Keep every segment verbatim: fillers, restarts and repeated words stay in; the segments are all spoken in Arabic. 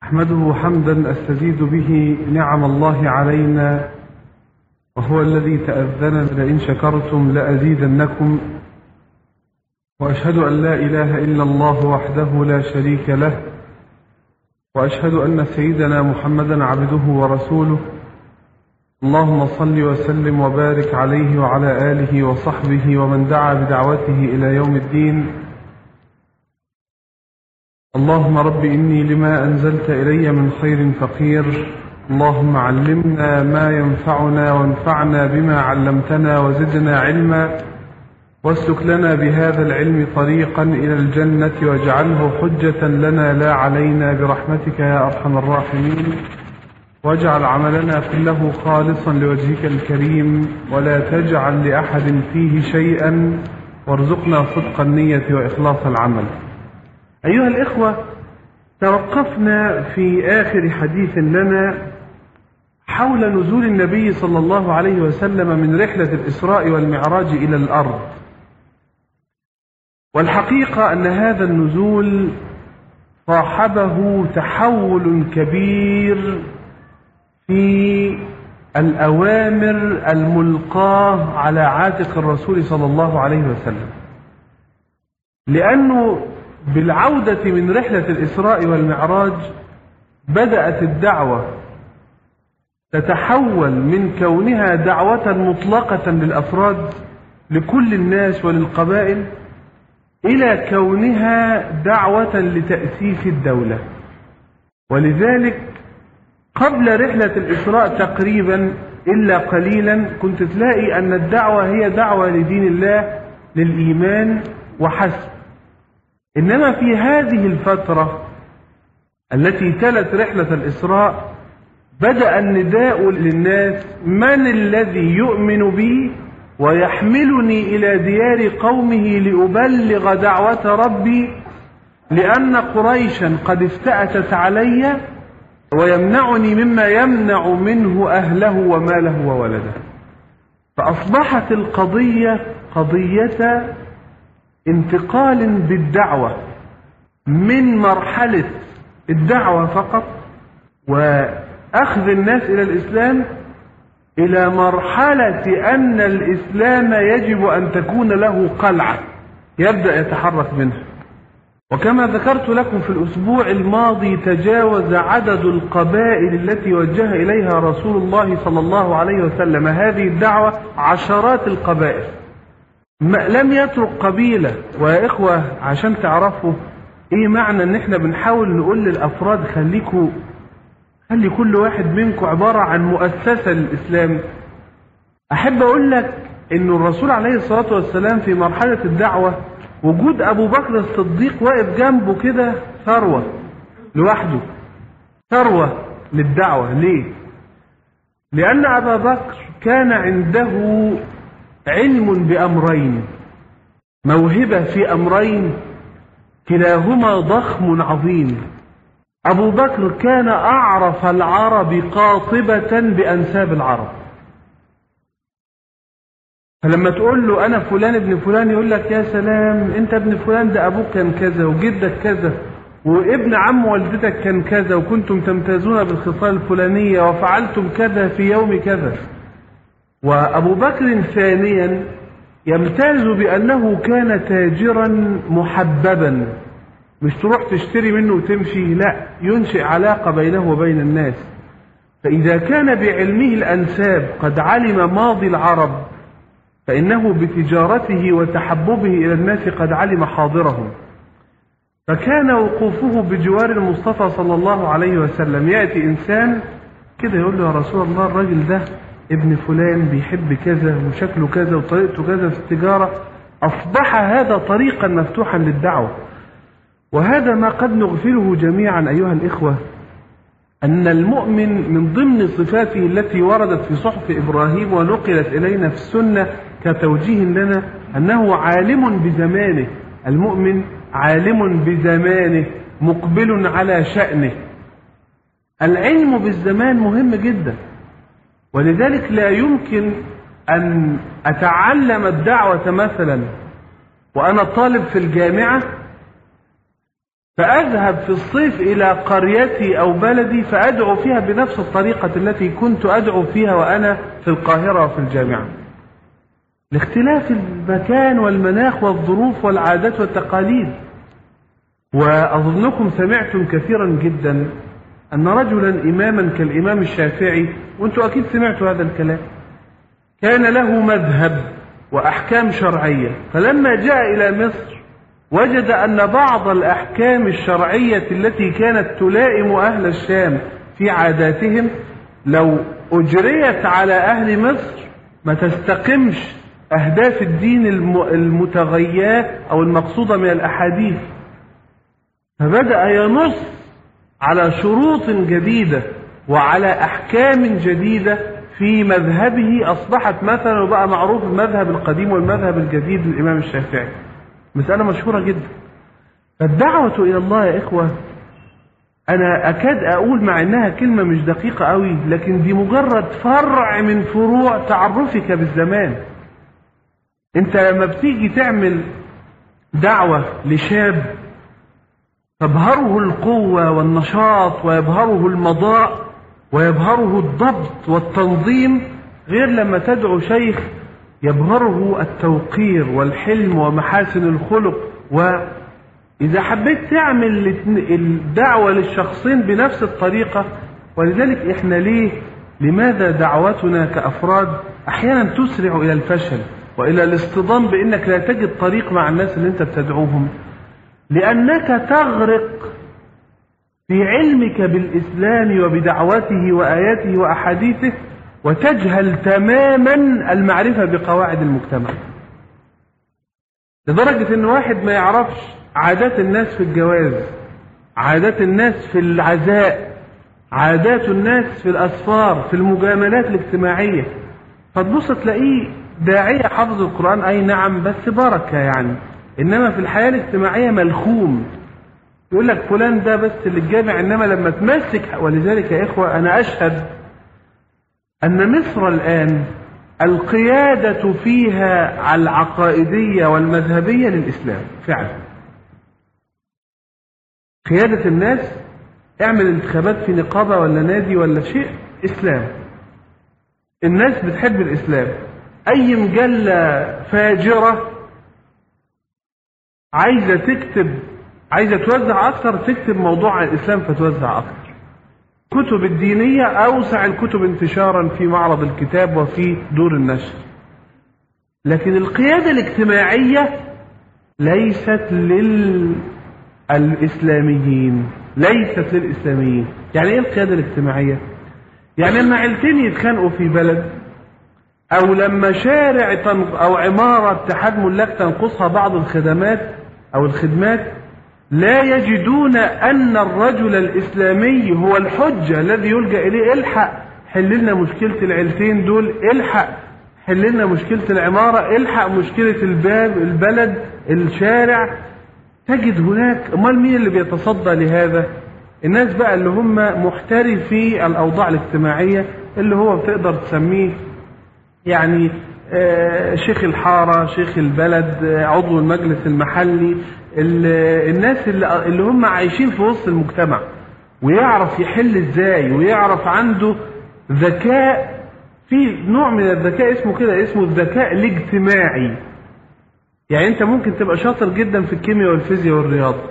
أحمده حمدا أستزيد به نعم الله علينا، وهو الذي تأذن لئن شكرتم لأزيدنكم. وأشهد أن لا إله إلا الله وحده لا شريك له، وأشهد أن سيدنا محمدا عبده ورسوله. اللهم صل وسلم وبارك عليه وعلى آله وصحبه ومن دعا بدعوته إلى يوم الدين. اللهم رب إني لما أنزلت إلي من خير فقير، اللهم علمنا ما ينفعنا وانفعنا بما علمتنا وزدنا علما، واسلك لنا بهذا العلم طريقا إلى الجنة واجعله حجة لنا لا علينا برحمتك يا أرحم الراحمين. واجعل عملنا كله خالصا لوجهك الكريم، ولا تجعل لأحد فيه شيئا، وارزقنا صدق النية وإخلاص العمل. أيها الإخوة، توقفنا في آخر حديث لنا حول نزول النبي صلى الله عليه وسلم من رحلة الإسراء والمعراج إلى الأرض. والحقيقة أن هذا النزول صاحبه تحول كبير في الأوامر الملقاة على عاتق الرسول صلى الله عليه وسلم، لأنه بالعودة من رحلة الإسراء والمعراج بدأت الدعوة تتحول من كونها دعوة مطلقة للأفراد لكل الناس وللقبائل إلى كونها دعوة لتأسيس الدولة. ولذلك قبل رحلة الإسراء تقريبا إلا قليلا كنت تلاقي أن الدعوة هي دعوة لدين الله للإيمان وحسب. إنما في هذه الفترة التي تلت رحلة الإسراء بدأ النداء للناس: من الذي يؤمن بي ويحملني إلى ديار قومه لأبلغ دعوة ربي، لأن قريشا قد افتأتت علي ويمنعني مما يمنع منه أهله وماله وولده. فأصبحت القضية قضية انتقال بالدعوة من مرحلة الدعوة فقط وأخذ الناس إلى الإسلام إلى مرحلة أن الإسلام يجب أن تكون له قلعة يبدأ يتحرك منها. وكما ذكرت لكم في الأسبوع الماضي تجاوز عدد القبائل التي وجه إليها رسول الله صلى الله عليه وسلم هذه الدعوة عشرات القبائل، لم يترك قبيلة. ويا إخوة، عشان تعرفوا إيه معنى إن إحنا بنحاول نقول للأفراد خليكوا خلي كل واحد منكم عبارة عن مؤسسة للإسلام، أحب أقول لك إن الرسول عليه الصلاة والسلام في مرحلة الدعوة وجود أبو بكر الصديق واقف جنبه كده ثروة لوحده، ثروة للدعوة. ليه؟ لأن أبا بكر كان عنده علم بأمرين، موهبة في أمرين كلاهما ضخم عظيم. أبو بكر كان أعرف العرب قاطبة بأنساب العرب، فلما تقول له أنا فلان ابن فلان يقول لك يا سلام، أنت ابن فلان ده أبوك كان كذا وجدك كذا وابن عم والدتك كان كذا وكنتم تمتازون بالخصال الفلانية وفعلتم كذا في يوم كذا. وأبو بكر ثانيا يمتاز بأنه كان تاجرا محببا، مش تروح تشتري منه وتمشي، لا، ينشئ علاقة بينه وبين الناس. فإذا كان بعلمه الأنساب قد علم ماضي العرب، فإنه بتجارته وتحببه إلى الناس قد علم حاضرهم. فكان وقوفه بجوار المصطفى صلى الله عليه وسلم يأتي إنسان كده يقول له يا رسول الله الراجل ده ابن فلان بيحب كذا وشكله كذا وطريقته كذا في التجارة، أصبح هذا طريقا مفتوحا للدعوة. وهذا ما قد نغفله جميعا أيها الإخوة، أن المؤمن من ضمن صفاته التي وردت في صحف إبراهيم ونقلت إلينا في السنة كتوجيه لنا أنه عالم بزمانه. المؤمن عالم بزمانه مقبل على شأنه. العلم بالزمان مهم جدا، ولذلك لا يمكن أن أتعلم الدعوة مثلا وأنا طالب في الجامعة فأذهب في الصيف إلى قريتي أو بلدي فأدعو فيها بنفس الطريقة التي كنت أدعو فيها وأنا في القاهرة وفي الجامعة، لاختلاف المكان والمناخ والظروف والعادات والتقاليد. وأظنكم سمعتم كثيرا جدا أن رجلا إماما كالإمام الشافعي، وأنتم أكيد سمعتوا هذا الكلام، كان له مذهب وأحكام شرعية، فلما جاء إلى مصر وجد أن بعض الأحكام الشرعية التي كانت تلائم أهل الشام في عاداتهم لو أجريت على أهل مصر ما تستقمش أهداف الدين المتغيرة أو المقصودة من الأحاديث، فبدأ ينص على شروط جديدة وعلى أحكام جديدة في مذهبه، أصبحت مثلا وبقى معروف المذهب القديم والمذهب الجديد للإمام الشافعي. مسألة مشهورة جدا. فالدعوة إلى الله يا إخوة، أنا أكاد أقول مع إنها كلمة مش دقيقة قوي، لكن دي مجرد فرع من فروع تعرفك بالزمان. أنت لما بتيجي تعمل دعوة لشاب تبهره القوة والنشاط ويبهره المضاء ويبهره الضبط والتنظيم، غير لما تدعو شيخ يبهره التوقير والحلم ومحاسن الخلق. وإذا حبيت تعمل الدعوة للشخصين بنفس الطريقة، ولذلك إحنا ليه لماذا دعوتنا كأفراد أحيانا تسرع إلى الفشل وإلى الاصطدام بأنك لا تجد طريق مع الناس اللي أنت بتدعوهم؟ لأنك تغرق في علمك بالإسلام وبدعوته وآياته وأحاديثه، وتجهل تماما المعرفة بقواعد المجتمع، لدرجة ان واحد ما يعرفش عادات الناس في الجواز، عادات الناس في العزاء، عادات الناس في الأسفار، في المجاملات الاجتماعية. فتبص تلاقيه داعية حافظ القرآن، أي نعم بس بركة يعني، إنما في الحياة الاجتماعية ملخوم. يقول لك فلان ده بس اللي الجامع، إنما لما تمسك. ولذلك يا إخوة أنا أشهد أن مصر الآن القيادة فيها العقائدية والمذهبية للإسلام فعلا. قيادة الناس، اعمل انتخابات في نقابة ولا نادي ولا شيء، إسلام. الناس بتحب الإسلام. أي مجلة فاجرة عايزة تكتب، عايزة توزع أكثر، تكتب موضوع عن الإسلام فتوزع أكثر. كتب الدينية أوسع الكتب انتشارا في معرض الكتاب وفي دور النشر. لكن القيادة الاجتماعية ليست للإسلاميين، ليست للإسلاميين. يعني إيه القيادة الاجتماعية؟ يعني لما عيلتين يتخانقوا في بلد، أو لما شارع أو عمارة اتحاد ملاك تنقصها بعض الخدمات أو الخدمات، لا يجدون أن الرجل الإسلامي هو الحجة الذي يلجأ إليه. الحق حل لنا مشكلة العيلتين دول، الحق حل لنا مشكلة العمارة، الحق مشكلة الباب البلد الشارع. تجد هناك، امال مين اللي بيتصدى لهذا؟ الناس بقى اللي هم محترفي الأوضاع الاجتماعية، اللي هو بتقدر تسميه يعني شيخ الحارة، شيخ البلد، عضو المجلس المحلي، الناس اللي هم عايشين في وسط المجتمع، ويعرف يحل ازاي، ويعرف عنده ذكاء. في نوع من الذكاء اسمه كده، اسمه الذكاء الاجتماعي. يعني انت ممكن تبقى شاطر جدا في الكيمياء والفيزياء والرياضة،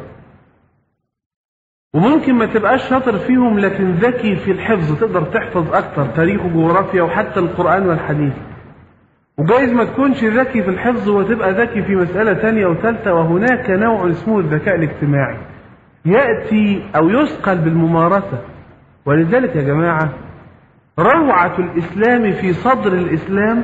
وممكن ما تبقاش شاطر فيهم لكن ذكي في الحفظ، تقدر تحفظ اكتر تاريخ وجغرافيا وحتى القرآن والحديث. وجايز ما تكونش ذكي في الحفظ وتبقى ذكي في مسألة تانية وثالثة. وهناك نوع اسمه الذكاء الاجتماعي يأتي أو يثقل بالممارسة. ولذلك يا جماعة روعة الإسلام في صدر الإسلام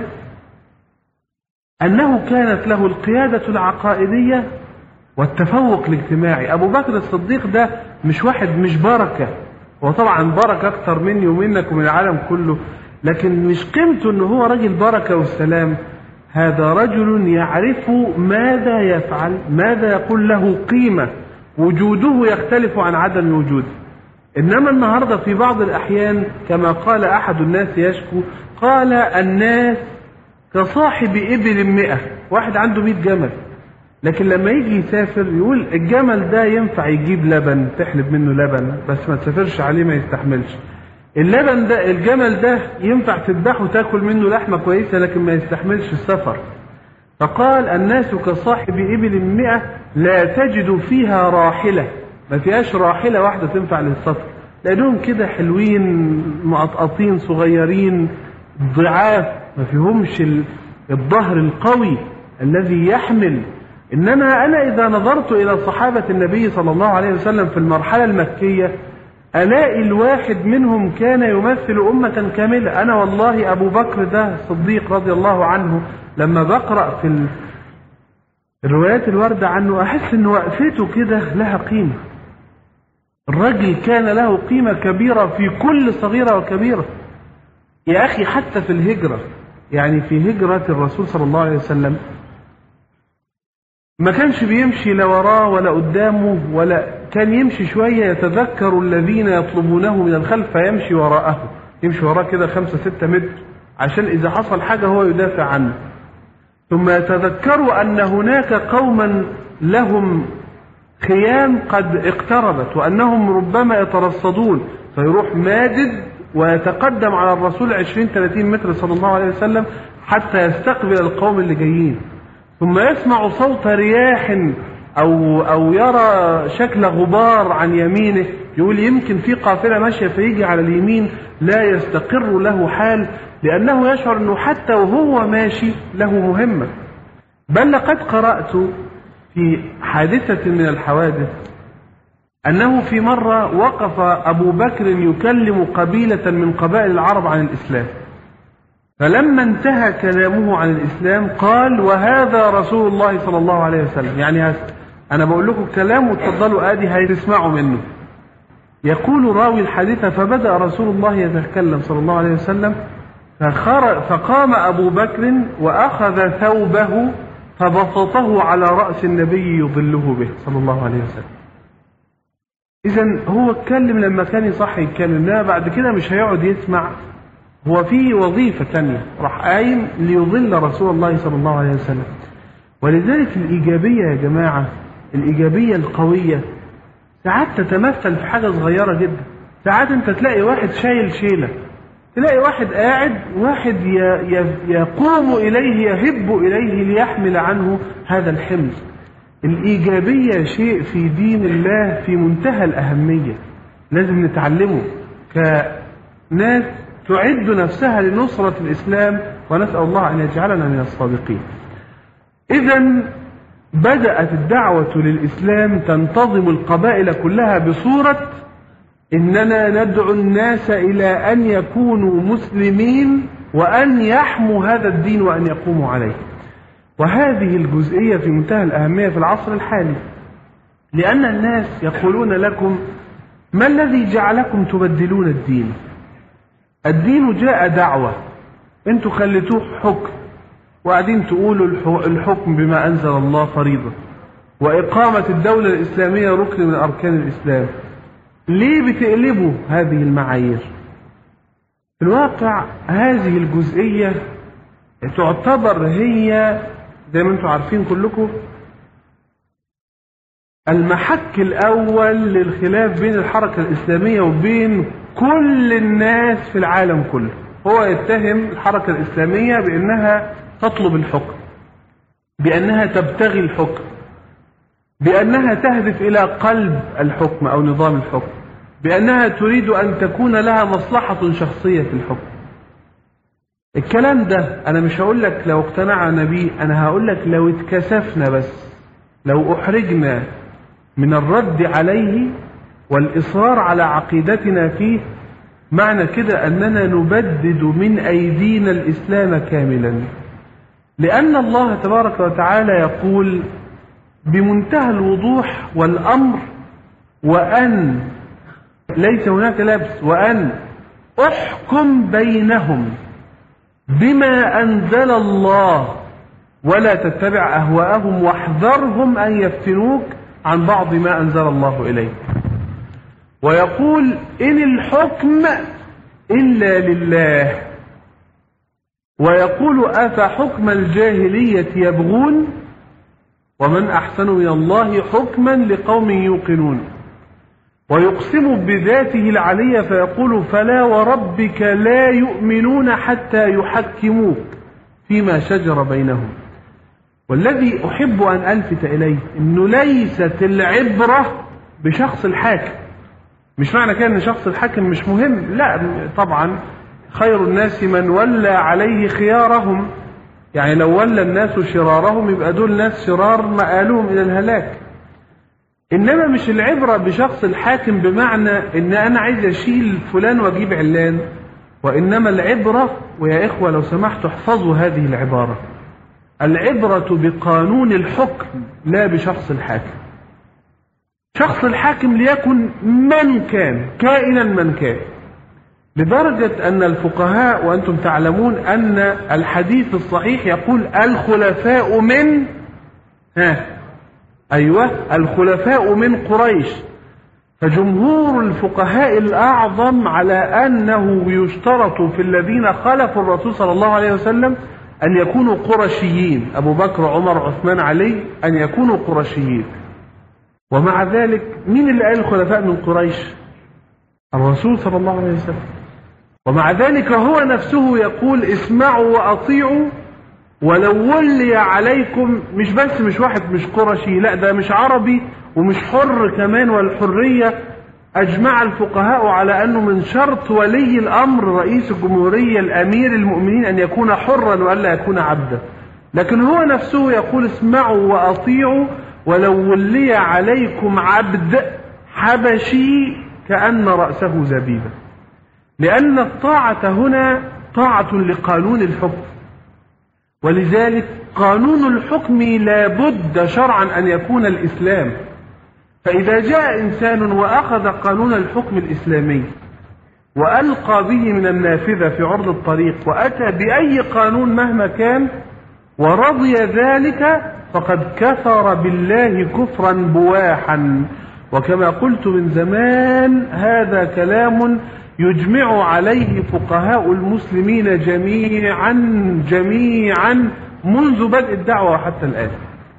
أنه كانت له القيادة العقائدية والتفوق الاجتماعي. أبو بكر الصديق ده مش واحد، مش بركة، هو طبعا بركة أكتر مني ومنك ومن العالم كله، لكن مش قيمته أنه هو رجل بركة والسلام. هذا رجل يعرف ماذا يفعل، ماذا يقول له قيمة، وجوده يختلف عن عدم وجوده. إنما النهاردة في بعض الأحيان كما قال أحد الناس يشكو، قال الناس كصاحب إبل مئة، واحد عنده مئة جمل، لكن لما يجي يسافر يقول الجمل ده ينفع يجيب لبن تحلب منه لبن بس ما تسافرش عليه ما يستحملش. اللبن ده الجمل ده ينفع تذبحه وتاكل منه لحمة كويسة لكن ما يستحملش السفر. فقال الناس كصاحب إبل مئة لا تجد فيها راحلة، ما فيهاش راحلة واحدة تنفع للسفر، لأنهم كده حلوين مقطقطين صغيرين ضعاف ما فيهمش الظهر القوي الذي يحمل. إنما أنا إذا نظرت إلى صحابة النبي صلى الله عليه وسلم في المرحلة المكية ألاقي الواحد منهم كان يمثل أمة كاملة. أنا والله أبو بكر ده الصديق رضي الله عنه لما بقرأ في الروايات الواردة عنه أحس أن وقفته كده لها قيمة. الرجل كان له قيمة كبيرة في كل صغيرة وكبيرة. يا أخي حتى في الهجرة، يعني في هجرة الرسول صلى الله عليه وسلم ما كانش بيمشي لا وراه ولا قدامه، ولا كان يمشي شوية يتذكر الذين يطلبونه من الخلف فيمشي وراءه، يمشي وراه كده خمسة ستة متر عشان إذا حصل حاجة هو يدافع عنه. ثم يتذكروا أن هناك قوما لهم خيام قد اقتربت وأنهم ربما يترصدون، فيروح مادد ويتقدم على الرسول عشرين ثلاثين متر صلى الله عليه وسلم حتى يستقبل القوم اللي جايين. ثم يسمع صوت رياح أو, أو يرى شكل غبار عن يمينه، يقول يمكن في قافلة ماشية فيجي على اليمين لا يستقر له حال، لأنه يشعر أنه حتى وهو ماشي له مهمة. بل لقد قرأت في حادثة من الحوادث أنه في مرة وقف أبو بكر يكلم قبيلة من قبائل العرب عن الإسلام، فلما انتهى كلامه عن الإسلام قال وهذا رسول الله صلى الله عليه وسلم. يعني أنا بقول لكم كلام وتفضلوا آدي هيتسمعوا منه. يقول راوي الحديث فبدأ رسول الله يتكلم صلى الله عليه وسلم فقام أبو بكر وأخذ ثوبه فبسطه على رأس النبي يظله به صلى الله عليه وسلم. إذن هو اتكلم لما كان يصح يتكلم، لا بعد كده مش هيقعد يسمع، هو في وظيفة تانية راح قايم ليظل رسول الله صلى الله عليه وسلم. ولذلك الإيجابية يا جماعة، الإيجابية القوية ساعات تتمثل في حاجة صغيرة جدا. ساعات انت تلاقي واحد شايل شيلة، تلاقي واحد قاعد واحد يقوم إليه يهب إليه ليحمل عنه هذا الحمل. الإيجابية شيء في دين الله في منتهى الأهمية، لازم نتعلمه كناس تعد نفسها لنصرة الإسلام، ونسأل الله أن يجعلنا من الصادقين. إذن بدأت الدعوة للإسلام تنتظم القبائل كلها بصورة إننا ندعو الناس إلى أن يكونوا مسلمين وأن يحموا هذا الدين وأن يقوموا عليه. وهذه الجزئية في منتهى الأهمية في العصر الحالي، لأن الناس يقولون لكم ما الذي جعلكم تبدلون الدين؟ الدين جاء دعوة، انتوا خليتوه حكم وقاعدين تقولوا الحكم بما أنزل الله فريضة، وإقامة الدولة الإسلامية ركن من أركان الإسلام. ليه بتقلبوا هذه المعايير؟ في الواقع هذه الجزئية تعتبر هي زي ما انتم عارفين كلكم المحك الأول للخلاف بين الحركة الإسلامية وبين كل الناس في العالم كله. هو يتهم الحركة الإسلامية بأنها تطلب الحكم، بأنها تبتغي الحكم، بأنها تهدف إلى قلب الحكم أو نظام الحكم، بأنها تريد أن تكون لها مصلحة شخصية في الحكم. الكلام ده أنا مش هقول لك لو اقتنعنا بيه، أنا هقول لك لو اتكسفنا بس، لو أحرجنا من الرد عليه والإصرار على عقيدتنا فيه، معنى كده أننا نبدد من أيدينا الإسلام كاملا. لأن الله تبارك وتعالى يقول بمنتهى الوضوح والأمر وأن ليس هناك لبس، وأن أحكم بينهم بما أنزل الله ولا تتبع أهواءهم واحذرهم أن يفتنوك عن بعض ما أنزل الله إليك. ويقول إن الحكم إلا لله. ويقول أفحكم الجاهلية يبغون ومن أحسن من الله حكما لقوم يوقنون. ويقسم بذاته العلية فيقول فلا وربك لا يؤمنون حتى يحكموك فيما شجر بينهم. والذي أحب أن ألفت إليه أنه ليست العبرة بشخص الحاكم. مش معنى كده أن شخص الحاكم مش مهم، لا طبعا خير الناس من ولى عليه خيارهم، يعني لو ولى الناس شرارهم يبقى دول ناس شرار مآلهم إلى الهلاك. إنما مش العبرة بشخص الحاكم بمعنى إن أنا عايز أشيل فلان وأجيب علان، وإنما العبرة، ويا إخوة لو سمحتوا احفظوا هذه العبارة، العبرة بقانون الحكم لا بشخص الحاكم. شخص الحاكم ليكن من كان، كائنا من كان، لدرجة أن الفقهاء وأنتم تعلمون أن الحديث الصحيح يقول الخلفاء من ها أيوة الخلفاء من قريش. فجمهور الفقهاء الأعظم على أنه يشترط في الذين خلفوا الرسول صلى الله عليه وسلم أن يكونوا قرشيين، أبو بكر عمر عثمان علي، أن يكونوا قرشيين. ومع ذلك مين اللي قال الخلفاء من قريش؟ الرسول صلى الله عليه وسلم. ومع ذلك هو نفسه يقول اسمعوا وأطيعوا ولو ولي عليكم، مش بس مش واحد مش قرشي، لا ده مش عربي ومش حر كمان، والحرية أجمع الفقهاء على أنه من شرط ولي الأمر رئيس الجمهورية الأمير المؤمنين أن يكون حرا وألا يكون عبدا. لكن هو نفسه يقول اسمعوا وأطيعوا ولو ولي عليكم عبد حبشي كأن رأسه زبيبة، لأن الطاعة هنا طاعة لقانون الحكم. ولذلك قانون الحكم لا بد شرعا أن يكون الإسلام. فإذا جاء إنسان وأخذ قانون الحكم الإسلامي وألقى به من النافذة في عرض الطريق وأتى بأي قانون مهما كان ورضي ذلك فقد كفر بالله كفرا بواحا. وكما قلت من زمان هذا كلام يجمع عليه فقهاء المسلمين جميعا جميعا منذ بدء الدعوة حتى الآن،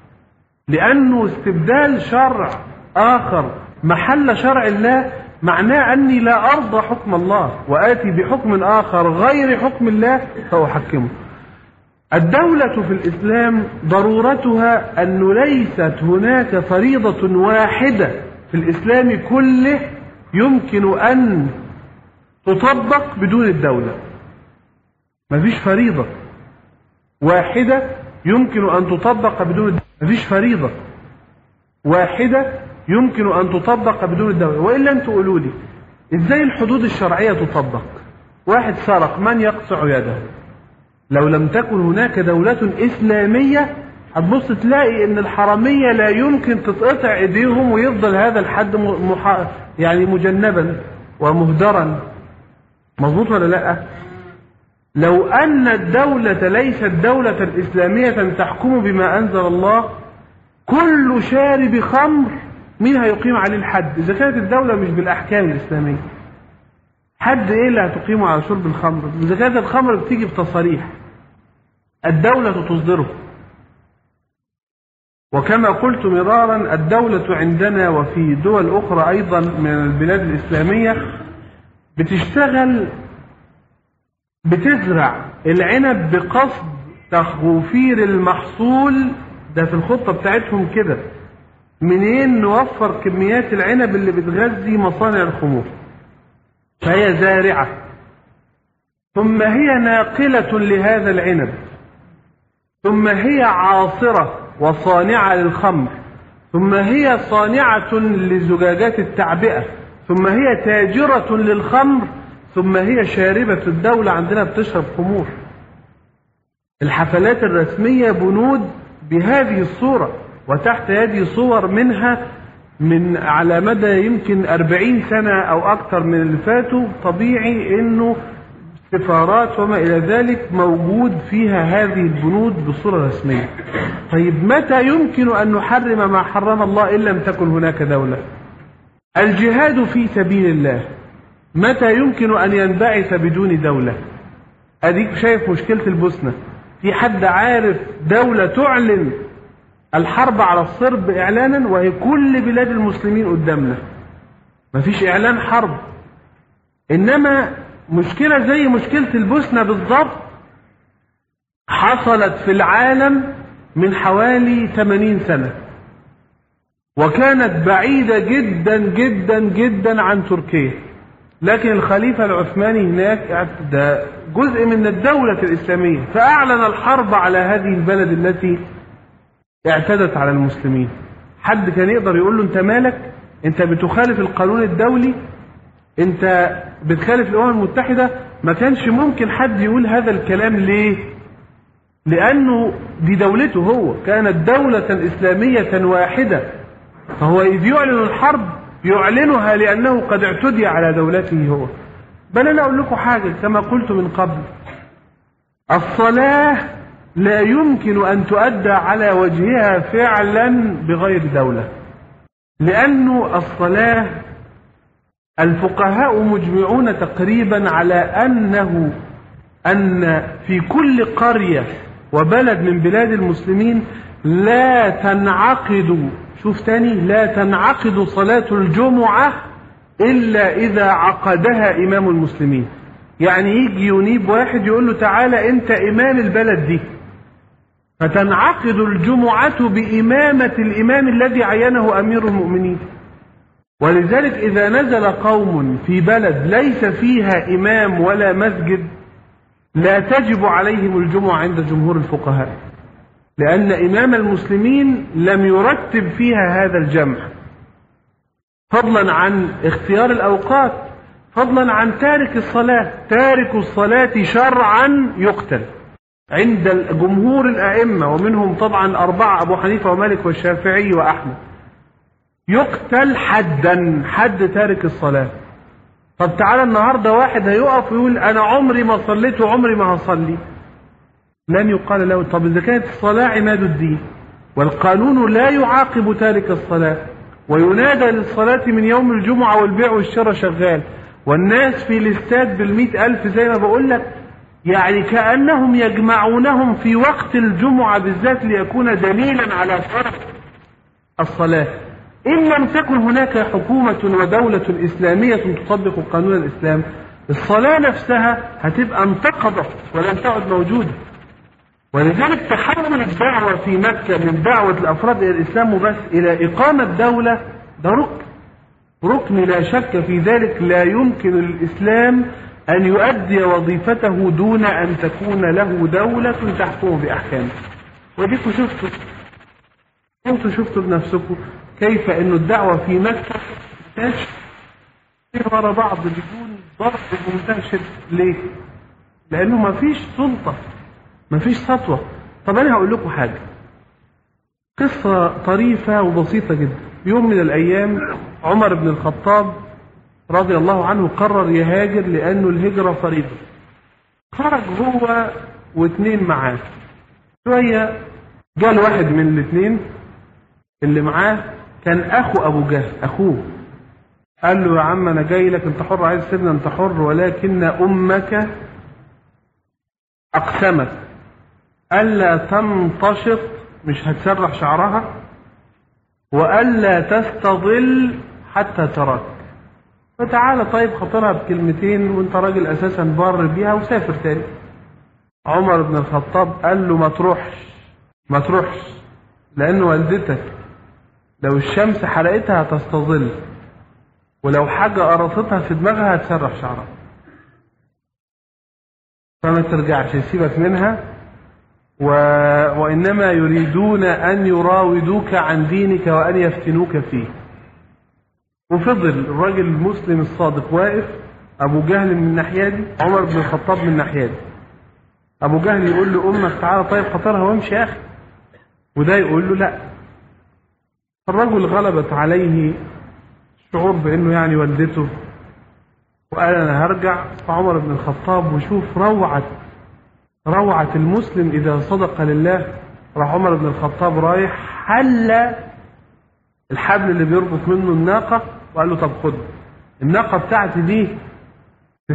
لأنه استبدال شرع آخر محل شرع الله معناه أني لا أرضى حكم الله وآتي بحكم آخر غير حكم الله فأحكمه. الدولة في الإسلام ضرورتها أنه ليست هناك فريضة واحدة في الإسلام كله يمكن أن تطبق بدون الدولة. مفيش فريضة واحدة يمكن أن تطبق بدون الدولة. مفيش فريضة واحدة يمكن أن تطبق بدون الدولة. وإلا أنتوا قولوا لي إزاي الحدود الشرعية تطبق؟ واحد سرق، من يقطع يده؟ لو لم تكن هناك دولة إسلامية هتبص تلاقي إن الحرامية لا يمكن تتقطع إيديهم ويفضل هذا الحد مح... يعني مجنبا ومهدرا. مظبوط ولا لا؟ لو أن الدولة ليست دولة إسلامية تحكم بما أنزل الله، كل شارب خمر مين هيقيم عليه الحد؟ إذا كانت الدولة مش بالأحكام الإسلامية، حد إيه اللي هتقيمه على شرب الخمر؟ إذا كانت الخمر بتيجي بتصاريح الدولة تصدره. وكما قلت مرارا الدولة عندنا وفي دول أخرى أيضا من البلاد الإسلامية بتشتغل بتزرع العنب بقصد تخوفير المحصول ده. في الخطة بتاعتهم كده منين نوفر كميات العنب اللي بتغذي مصانع الخمور. فهي زارعة ثم هي ناقلة لهذا العنب ثم هي عاصرة وصانعة للخمر ثم هي صانعة لزجاجات التعبئة ثم هي تاجرة للخمر ثم هي شاربة. الدولة عندنا بتشرب خمور. الحفلات الرسمية بنود بهذه الصورة، وتحت هذه صور منها من على مدى يمكن أربعين سنة أو أكثر من اللي فاتوا. طبيعي إنه سفارات وما إلى ذلك موجود فيها هذه البنود بصورة رسمية. طيب متى يمكن أن نحرم ما حرم الله إن لم تكن هناك دولة؟ الجهاد في سبيل الله متى يمكن أن ينبعث بدون دولة؟ أديك شايف مشكلة البوسنة، في حد عارف دولة تعلن الحرب على الصرب إعلانا، وهي كل بلاد المسلمين قدامنا، مفيش إعلان حرب. إنما مشكلة زي مشكلة البوسنة بالضبط حصلت في العالم من حوالي ثمانين سنة، وكانت بعيدة جدا جدا جدا عن تركيا، لكن الخليفة العثماني هناك ده جزء من الدولة الإسلامية، فأعلن الحرب على هذه البلد التي اعتدت على المسلمين. حد كان يقدر يقول له انت مالك؟ انت بتخالف القانون الدولي، انت بتخالف الأمم المتحدة؟ ما كانش ممكن حد يقول هذا الكلام. ليه؟ لأنه دي دولته هو، كانت دولة إسلامية واحدة، فهو إذ يعلن الحرب يعلنها لأنه قد اعتدي على دولته هو. بل أنا أقول لكم حاجة كما قلت من قبل، الصلاة لا يمكن أن تؤدى على وجهها فعلا بغير دولة، لأن الصلاة الفقهاء مجمعون تقريبا على أنه أن في كل قرية وبلد من بلاد المسلمين لا تنعقد، شوف تاني، لا تنعقد صلاة الجمعة إلا إذا عقدها إمام المسلمين. يعني يجي ينيب واحد يقول له تعالى أنت إمام البلد دي، فتنعقد الجمعة بإمامة الإمام الذي عينه أمير المؤمنين. ولذلك إذا نزل قوم في بلد ليس فيها إمام ولا مسجد لا تجب عليهم الجمعة عند جمهور الفقهاء، لأن إمام المسلمين لم يرتب فيها هذا الجمع، فضلا عن اختيار الأوقات، فضلا عن تارك الصلاة. تارك الصلاة شرعا يقتل عند جمهور الأئمة، ومنهم طبعا أربعة، أبو حنيفة ومالك والشافعي وأحمد، يقتل حدا، حد تارك الصلاة. طب تعالى النهاردة واحد هيقف ويقول أنا عمري ما صليت وعمري ما هصلي، لن يقال له. طب إذا كانت الصلاة عماد الدين والقانون لا يعاقب تارك الصلاة، وينادى للصلاة من يوم الجمعة والبيع والشراء شغال، والناس في الاستاد بالمئة ألف زي ما بقول لك، يعني كأنهم يجمعونهم في وقت الجمعة بالذات ليكون دليلا على فرض الصلاة. إن لم تكن هناك حكومة ودولة إسلامية تطبق قانون الإسلام، الصلاة نفسها هتبقى انتقضت ولن تعد موجودة. ولذلك تحول الدعوة في مكة من دعوة الأفراد إلى الإسلام وبس إلى إقامة دولة، ده ركن ركن لا شك في ذلك. لا يمكن للإسلام أن يؤدي وظيفته دون أن تكون له دولة تحكم بأحكامه. وديكم شفتوا انتوا شفتوا بنفسكم كيف أن الدعوة في مكة تنتشر ورا بعض بدون ضرب منتشر. ليه؟ لأنه ما فيش سلطة، ما فيش سطوة. طب أنا هقول لكم حاجة، قصة طريفة وبسيطة جدا. يوم من الأيام عمر بن الخطاب رضي الله عنه قرر يهاجر لأنه الهجرة فريضة. خرج هو واثنين معاه. شوية جاء واحد من الاثنين اللي معاه كان أخو أبو جهل، أخوه، قال له يا عم أنا جاي لك، أنت حر، عايز تسيبنا أنت حر، ولكن أمك أقسمت ألا تمتشط، مش هتسرح شعرها، وألا تستظل حتى تراك، فتعالى طيب خاطرها بكلمتين وانت راجل أساسا بار بيها وسافر تاني. عمر بن الخطاب قال له ما تروحش ما تروحش، لأن والدتك لو الشمس حرقتها هتستظل، ولو حاجة قرصتها في دماغها هتسرح شعرها، فما ترجعش، يسيبك منها، و... وإنما يريدون أن يراودوك عن دينك وأن يفتنوك فيه. وفضل الراجل المسلم الصادق واقف، أبو جهل من الناحية دي، عمر بن الخطاب من الناحية دي. أبو جهل يقول له أمك تعالى طيب خطرها وامشي يا أخي، وده يقول له لا. الرجل غلبت عليه الشعور بأنه يعني والدته، وقال أنا هرجع. فعمر بن الخطاب، وشوف روعة روعة المسلم إذا صدق لله، راح عمر بن الخطاب رايح حل الحبل اللي بيربط منه الناقة، وقال له طب خد الناقة بتاعتي دي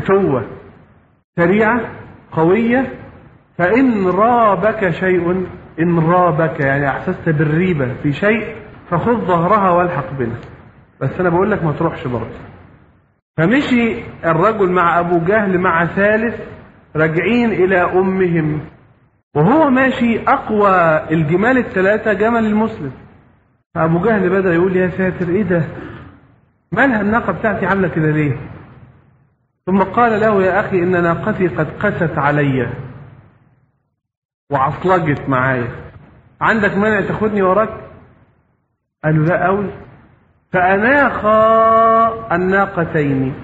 فتوة سريعة قوية، فإن رابك شيء إن رابك يعني أحسست بالريبة في شيء فخذ ظهرها والحق بنا، بس أنا بقول لك ما تروحش برضه. فمشي الرجل مع أبو جهل مع ثالث راجعين إلى أمهم، وهو ماشي أقوى الجمال الثلاثة جمل المسلم. فأبو جهل بدأ يقول يا ساتر إيه ده؟ مالها الناقة بتاعتي عاملة كده ليه؟ ثم قال له يا أخي إن ناقتي قد قست علي وعصلجت معايا، عندك مانع تاخدني وراك؟ قال له لا أوي. فأناخا الناقتين،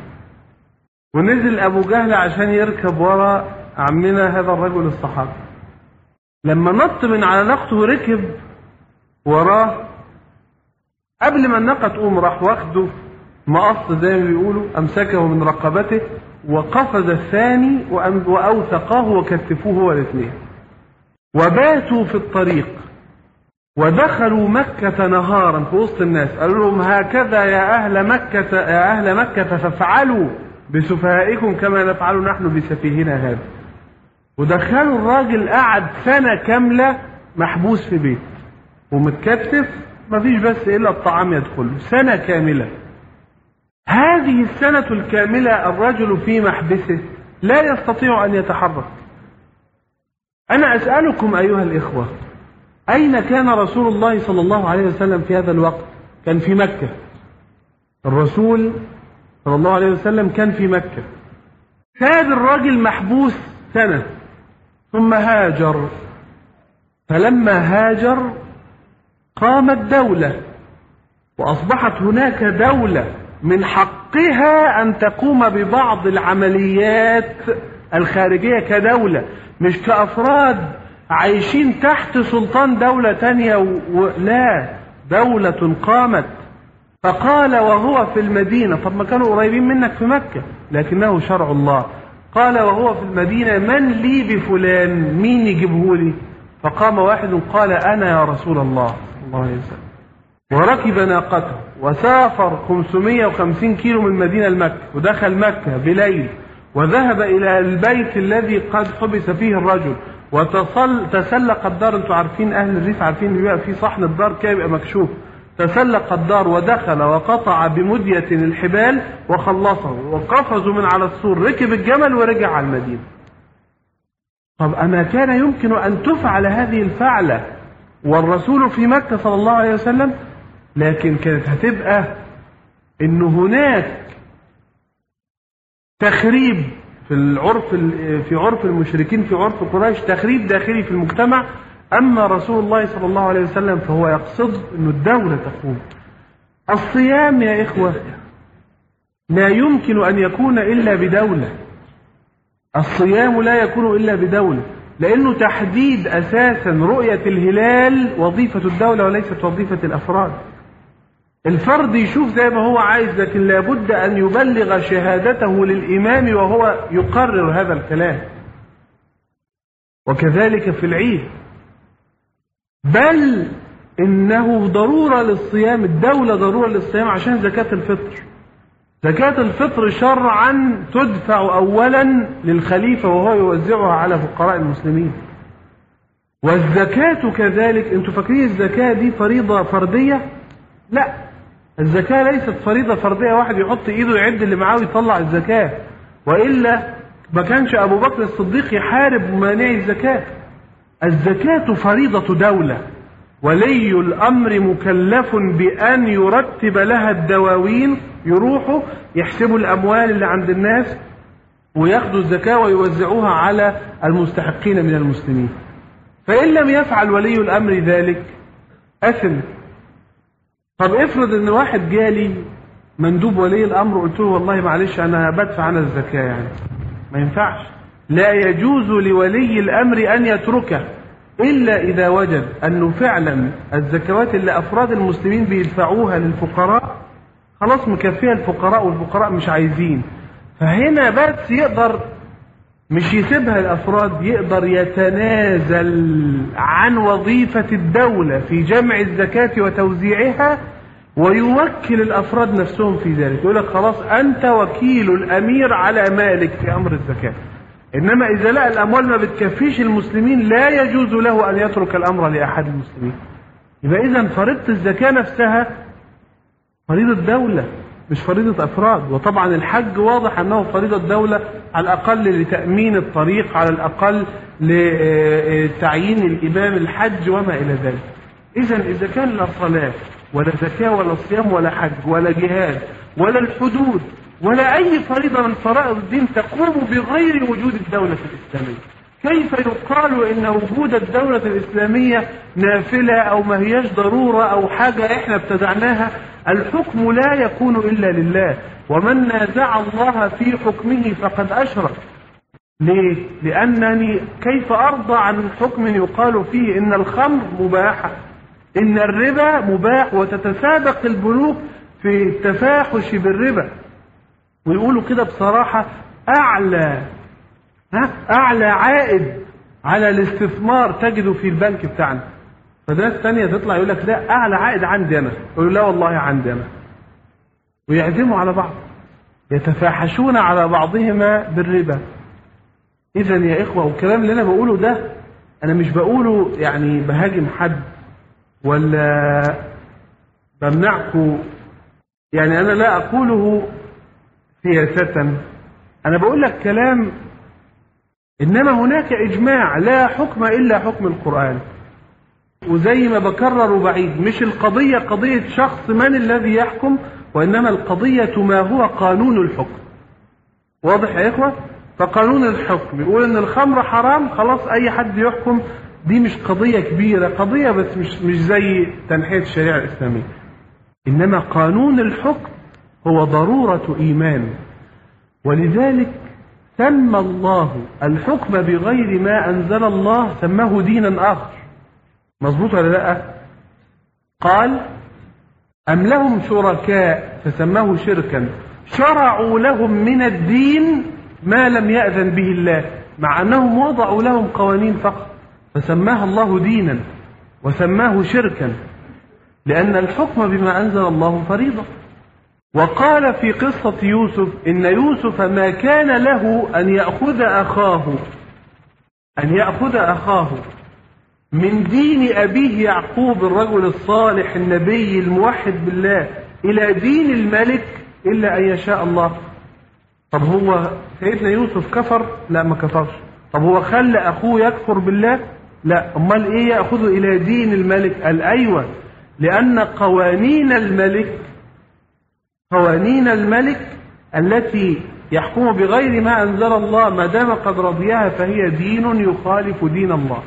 ونزل أبو جهل عشان يركب ورا عمنا هذا الرجل الصحابي. لما نط من على ناقته وركب وراه، قبل ما الناقة تقوم راح واخده مقص زي ما بيقولوا، أمسكه من رقبته وقفز الثاني وأوثقاه وكتفوه هو الاثنين، وباتوا في الطريق ودخلوا مكة نهارا في وسط الناس. قالوا لهم هكذا يا أهل مكة يا أهل مكة فافعلوا بسفهائكم كما نفعل نحن بسفيهنا هذا. ودخلوا الراجل قعد سنة كاملة محبوس في بيت ومتكتف، مفيش بس إلا الطعام يدخله سنة كاملة. هذه السنة الكاملة الرجل في محبسه لا يستطيع أن يتحرك. أنا أسألكم أيها الإخوة، أين كان رسول الله صلى الله عليه وسلم في هذا الوقت؟ كان في مكة. الرسول صلى الله عليه وسلم كان في مكة، ساب الراجل محبوس سنة ثم هاجر. فلما هاجر قامت دولة وأصبحت هناك دولة من حقها أن تقوم ببعض العمليات الخارجية كدولة، مش كأفراد عايشين تحت سلطان دولة تانية و... لا، دولة قامت. فقال وهو في المدينة، طب ما كانوا قريبين منك في مكة لكنه شرع الله. قال وهو في المدينة من لي بفلان، مين يجيبه لي؟ فقام واحد قال أنا يا رسول الله الله عليه وسلم، وركب ناقته وسافر خمسمائة وخمسين كيلو من مدينة لمكة، ودخل مكة بليل وذهب إلى البيت الذي قد حبس فيه الرجل وتسلق الدار. انتوا عارفين أهل الريف عارفين بيبقى في صحن الدار كده يبقى مكشوف. تسلق الدار ودخل وقطع بمدية الحبال وخلصه وقفزوا من على السور، ركب الجمل ورجع على المدينة. طب أما كان يمكن أن تفعل هذه الفعلة والرسول في مكة صلى الله عليه وسلم؟ لكن كانت هتبقى إن هناك تخريب في العرف في عرف المشركين في عرف قريش، تخريب داخلي في المجتمع. أما رسول الله صلى الله عليه وسلم فهو يقصد أن الدولة تقوم. الصيام يا إخوة لا يمكن أن يكون إلا بدولة، الصيام لا يكون إلا بدولة، لأنه تحديد أساسا رؤية الهلال وظيفة الدولة وليست وظيفة الأفراد. الفرد يشوف زي ما هو عايز، لكن لابد أن يبلغ شهادته للإمام وهو يقرر هذا الكلام. وكذلك في العيد، بل إنه ضرورة للصيام، الدولة ضرورة للصيام عشان زكاة الفطر. زكاة الفطر شرعا تدفع أولا للخليفة وهو يوزعها على فقراء المسلمين. والزكاة كذلك، انتوا فاكرين الزكاة دي فريضة فردية؟ لا، الزكاة ليست فريضة فردية واحد يحط ايده يعد اللي معاه ويطلع الزكاة، وإلا ما كانش أبو بكر الصديق يحارب مانعي الزكاة. الزكاة فريضة دولة، ولي الأمر مكلف بأن يرتب لها الدواوين، يروحوا يحسبوا الأموال اللي عند الناس وياخدوا الزكاة ويوزعوها على المستحقين من المسلمين. فإن لم يفعل ولي الأمر ذلك أثم. طب افرض ان واحد جالي مندوب ولي الأمر قلت له والله معلش أنا بدفع أنا الزكاة، يعني ما ينفعش. لا يجوز لولي الأمر أن يتركه إلا إذا وجد أنه فعلا الزكوات اللي أفراد المسلمين بيدفعوها للفقراء خلاص مكفية الفقراء والفقراء مش عايزين. فهنا بس يقدر مش يسيبها الأفراد، يقدر يتنازل عن وظيفة الدولة في جمع الزكاة وتوزيعها ويوكل الأفراد نفسهم في ذلك. يقول لك خلاص أنت وكيل الأمير على مالك في أمر الزكاة، إنما إذا لقى الأموال ما بتكفيش المسلمين لا يجوز له أن يترك الأمر لأحد المسلمين. يبقى إذن فريضة الزكاة نفسها فريضة دولة مش فريضة أفراد. وطبعا الحج واضح أنه فريضة دولة على الأقل لتأمين الطريق، على الأقل لتعيين الإمام الحج وما إلى ذلك. إذن إذا كان لا صلاة ولا زكاة ولا صيام ولا حج ولا جهاد ولا الحدود ولا أي فريضة من فرائض الدين تقوم بغير وجود الدولة الإسلامية، كيف يقال إن وجود الدولة الإسلامية نافلة أو ما هياش ضرورة أو حاجة إحنا ابتدعناها؟ الحكم لا يكون إلا لله، ومن نازع الله في حكمه فقد أشرك. ليه؟ لأنني كيف أرضى عن حكم يقال فيه إن الخمر مباحة، إن الربا مباح، وتتسابق البنوك في التفاحش بالربا، ويقولوا كده بصراحة أعلى ها أعلى عائد على الاستثمار تجده في البنك بتاعنا. فناس تانية تطلع يقول لك لا أعلى عائد عندي أنا، يقول لا والله عندي أنا، ويعزموا على بعض، يتفاحشون على بعضهما بالربا. إذا يا إخوة، والكلام اللي أنا بقوله ده أنا مش بقوله يعني بهاجم حد ولا بمنعكم، يعني أنا لا أقوله سياسة، أنا بقول لك كلام. إنما هناك إجماع لا حكم إلا حكم القرآن. وزي ما بكرر وبعيد، مش القضية قضية شخص من الذي يحكم، وإنما القضية ما هو قانون الحكم. واضح يا إخوة؟ فقانون الحكم يقول إن الخمر حرام، خلاص أي حد يحكم، دي مش قضية كبيرة، قضية بس مش مش زي تنحية الشريعة الإسلامية. إنما قانون الحكم هو ضرورة إيمان، ولذلك سمى الله الحكم بغير ما أنزل الله، سماه دينا آخر. مظبوط ولا لا؟ قال أم لهم شركاء فسماه شركا شرعوا لهم من الدين ما لم يأذن به الله، مع أنهم وضعوا لهم قوانين فقط، فسماها الله دينا وسماه شركا، لأن الحكم بما أنزل الله فريضة. وقال في قصة يوسف إن يوسف ما كان له أن يأخذ أخاه أن يأخذ أخاه من دين أبيه يعقوب الرجل الصالح النبي الموحد بالله إلى دين الملك إلا أن يشاء الله. طب هو سيدنا يوسف كفر؟ لا ما كفرش. طب هو خلى أخوه يكفر بالله؟ لا. أمال إيه يأخذه إلى دين الملك؟ قال أيوة، لأن قوانين الملك قوانين الملك التي يحكم بغير ما أنزل الله ما دام قد رضيها فهي دين يخالف دين الله،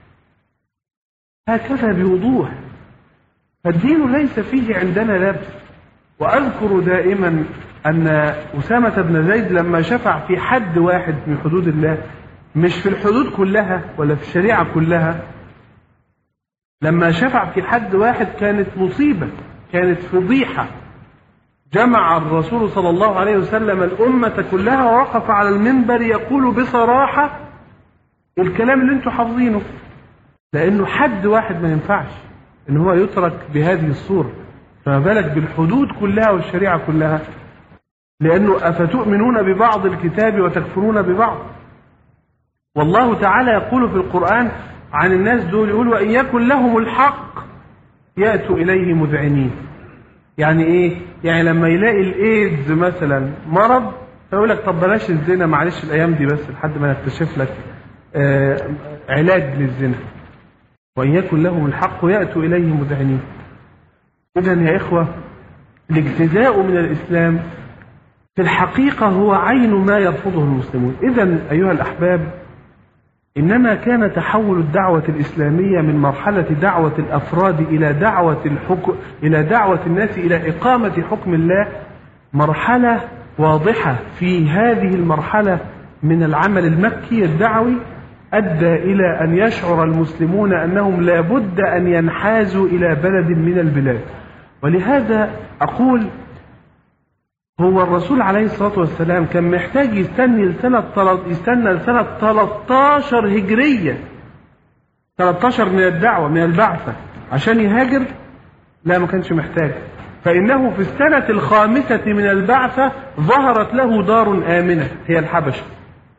هكذا بوضوح. فالدين ليس فيه عندنا لبس. وأذكر دائما أن أسامة بن زيد لما شفع في حد واحد من حدود الله، مش في الحدود كلها ولا في الشريعة كلها، لما شفع في حد واحد كانت مصيبة، كانت فضيحة. جمع الرسول صلى الله عليه وسلم الأمة كلها ووقف على المنبر يقول بصراحة الكلام اللي انتم حافظينه، لأنه حد واحد ما ينفعش إن هو يترك بهذه الصورة، فما بالك بالحدود كلها والشريعة كلها. لأنه أفتؤمنون ببعض الكتاب وتكفرون ببعض. والله تعالى يقول في القرآن عن الناس دول، يقول وإن يكن لهم الحق يأتوا إليه مذعنين. يعني إيه؟ يعني لما يلاقي الإيدز مثلا مرض فيقول لك طب بلاش الزنا، معلش الأيام دي بس لحد ما نكتشف لك آه علاج للزنا. وإن يكن لهم الحق يأتوا إليه مذعنين. إذن يا إخوة، الاجتزاء من الإسلام في الحقيقة هو عين ما يرفضه المسلمون. إذن أيها الأحباب، إنما كان تحول الدعوة الإسلامية من مرحلة دعوة الأفراد إلى دعوة الحكم إلى دعوة الناس إلى إقامة حكم الله مرحلة واضحة. في هذه المرحلة من العمل المكي الدعوي أدى إلى أن يشعر المسلمون أنهم لا بد أن ينحازوا إلى بلد من البلاد. ولهذا أقول هو الرسول عليه الصلاة والسلام كان محتاج يستنى لسنة يستنى لسنة ثلاثة عشر هجرية، ثلاثة عشر من الدعوة من البعثة عشان يهاجر؟ لا، ما كانش محتاج. فإنه في السنة الخامسة من البعثة ظهرت له دار آمنة هي الحبشة.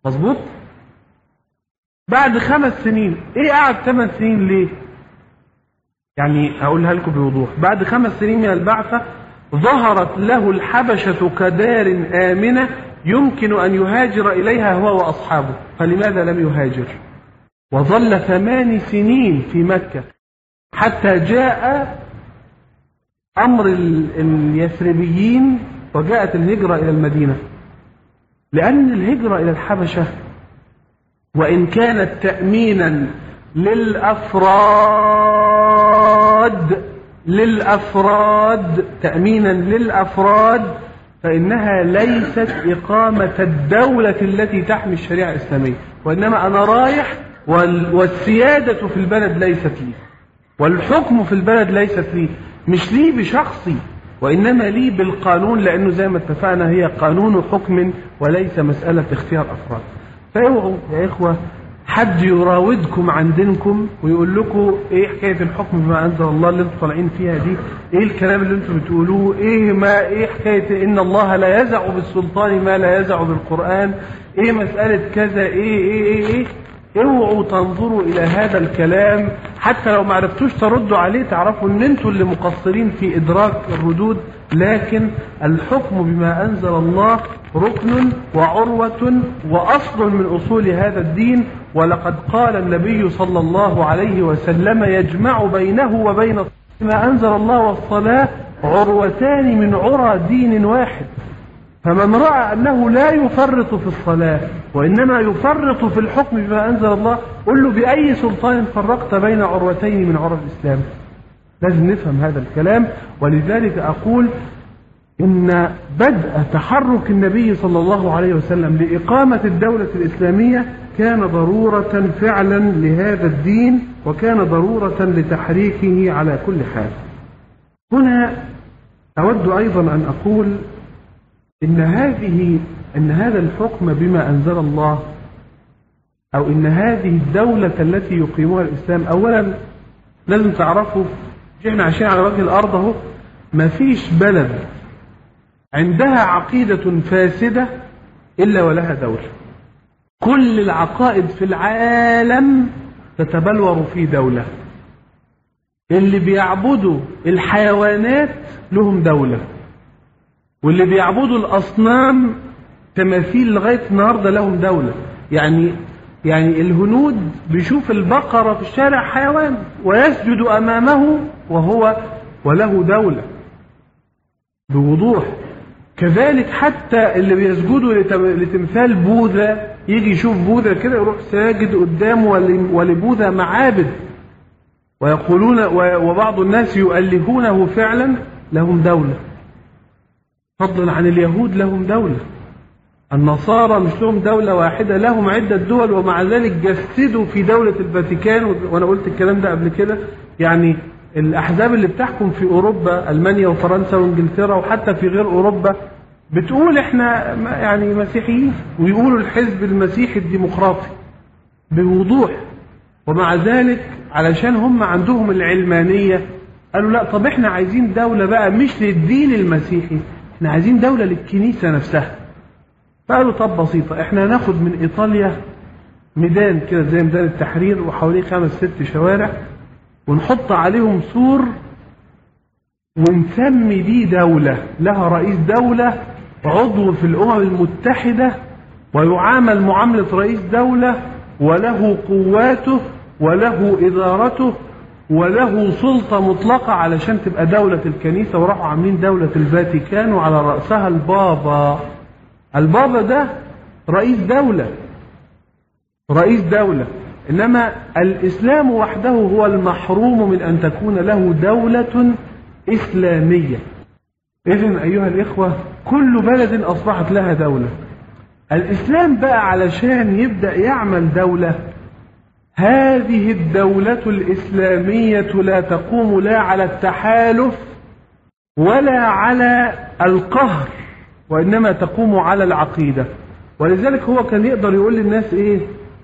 مظبوط؟ بعد خمس سنين، ايه قعد ثمان سنين ليه؟ يعني اقولها لكم بوضوح، بعد خمس سنين من البعثة ظهرت له الحبشة كدار آمنة يمكن أن يهاجر إليها هو وأصحابه، فلماذا لم يهاجر؟ وظل ثمان سنين في مكة حتى جاء أمر اليثربيين وجاءت الهجرة إلى المدينة. لأن الهجرة إلى الحبشة وإن كانت تأمينا للأفراد للأفراد تأمينا للأفراد فإنها ليست إقامة الدولة التي تحمي الشريعة الإسلامية، وإنما أنا رايح والسيادة في البلد ليست لي، والحكم في البلد ليست لي، مش لي بشخصي وإنما لي بالقانون، لأنه زي ما اتفقنا هي قانون حكم وليس مسألة اختيار أفراد. فاوعوا يا إخوة حد يراودكم عن دينكم ويقول لكم ايه حكايه الحكم بما انزل الله اللي انتم طالعين فيها دي، ايه الكلام اللي انتم بتقولوه، ايه ما ايه حكايه ان الله لا يزع بالسلطان ما لا يزع بالقران، ايه مساله كذا، ايه ايه ايه ايه اوعوا تنظروا الى هذا الكلام، حتى لو ما عرفتوش تردوا عليه تعرفوا ان انتم اللي مقصرين في ادراك الردود. لكن الحكم بما انزل الله ركن وعروة وأصل من أصول هذا الدين، ولقد قال النبي صلى الله عليه وسلم يجمع بينه وبين ما أنزل الله والصلاة عروتان من عرى دين واحد. فمن رأى أنه لا يفرط في الصلاة وإنما يفرط في الحكم بما أنزل الله قل له بأي سلطان فرقت بين عروتين من عرى الإسلام؟ لازم نفهم هذا الكلام. ولذلك أقول إن بدء تحرك النبي صلى الله عليه وسلم لإقامة الدولة الإسلامية كان ضرورة فعلا لهذا الدين، وكان ضرورة لتحريكه على كل حال. هنا أود أيضا أن أقول إن هذه إن هذا الحكم بما أنزل الله أو إن هذه الدولة التي يقيمها الإسلام، أولا لازم تعرفوا إحنا عايشين على وجه الأرض أهو، ما فيش بلد عندها عقيدة فاسدة إلا ولها دولة. كل العقائد في العالم تتبلور في دولة. اللي بيعبدوا الحيوانات لهم دولة، واللي بيعبدوا الأصنام تماثيل لغاية النهاردة لهم دولة. يعني يعني الهنود بيشوف البقرة في الشارع حيوان ويسجد أمامه وهو وله دولة بوضوح. كذلك حتى اللي بيسجدوا لتمثال بوذا يجي يشوف بوذا كده يروح ساجد قدامه، ولبوذا معابد ويقولون وبعض الناس يؤلهونه فعلا لهم دولة، فضلا عن اليهود لهم دولة. النصارى مش لهم دولة واحدة، لهم عدة دول، ومع ذلك جسدوا في دولة الفاتيكان. وأنا قلت الكلام ده قبل كده. يعني الأحزاب اللي بتحكم في أوروبا ألمانيا وفرنسا وإنجلترا وحتى في غير أوروبا بتقول إحنا يعني مسيحيين، ويقولوا الحزب المسيحي الديمقراطي بوضوح. ومع ذلك علشان هم عندهم العلمانية قالوا لا، طب إحنا عايزين دولة بقى مش للدين المسيحي، إحنا عايزين دولة للكنيسة نفسها. فقالوا طب بسيطة، إحنا هناخد من إيطاليا ميدان كده زي ميدان التحرير وحواليه خمس ست شوارع ونحط عليهم سور ونسمي دي دولة لها رئيس دولة عضو في الأمم المتحدة ويعامل معاملة رئيس دولة وله قواته وله إدارته وله سلطة مطلقة علشان تبقى دولة الكنيسة. وراحوا عاملين دولة الفاتيكان وعلى رأسها البابا. البابا ده رئيس دولة رئيس دولة إنما الإسلام وحده هو المحروم من أن تكون له دولة إسلامية. إذن أيها الإخوة كل بلد أصبحت لها دولة. الإسلام بقى علشان يبدأ يعمل دولة، هذه الدولة الإسلامية لا تقوم لا على التحالف ولا على القهر، وإنما تقوم على العقيدة. ولذلك هو كان يقدر يقول للناس إيه؟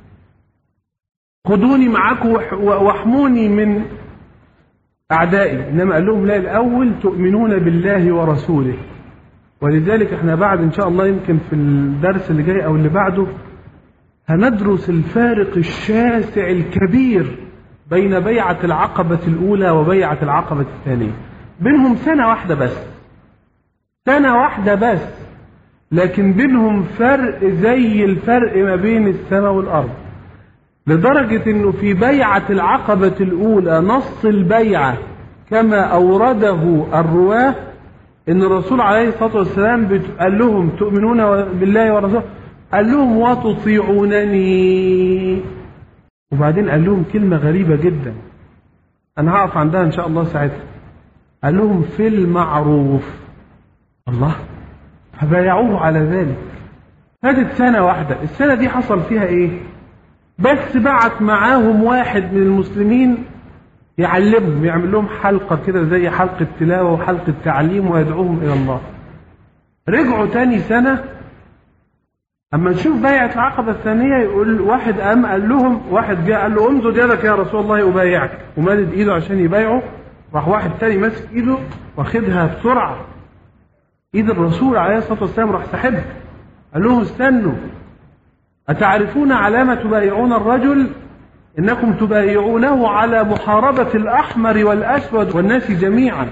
خدوني معاكم واحموني من أعدائي، إنما قال لهم لا، الأول تؤمنون بالله ورسوله. ولذلك احنا بعد إن شاء الله يمكن في الدرس اللي جاي أو اللي بعده هندرس الفارق الشاسع الكبير بين بيعة العقبة الأولى وبيعة العقبة الثانية. بينهم سنة واحدة بس، سنة واحدة بس، لكن بينهم فرق زي الفرق ما بين السماء والأرض، لدرجة انه في بيعة العقبة الأولى نص البيعة كما أورده الرواه ان الرسول عليه الصلاة والسلام قال لهم تؤمنون بالله ورسوله، قال لهم وتطيعونني، وبعدين قال لهم كلمة غريبة جدا أنا هقف عندها إن شاء الله ساعتها، قال لهم في المعروف. الله، فبايعوه على ذلك. هذه سنة واحدة، السنة دي حصل فيها إيه؟ بس بعت معاهم واحد من المسلمين يعلمهم، يعمل لهم حلقة كده زي حلقة تلاوة وحلقة تعليم ويدعوهم إلى الله. رجعوا تاني سنة أما نشوف بيعة العقبة الثانية، يقول واحد قام قال لهم، واحد جاء قال له امدد يدك يا رسول الله أبايعك، ومدد إيده عشان يبايعه، راح واحد تاني ماسك إيده واخدها بسرعة، إيد الرسول عليه الصلاة والسلام، راح سحبها. قال لهم استنوا، أتعرفون علامة تبايعون الرجل؟ إنكم تبايعونه على محاربة الأحمر والأسود والناس جميعا،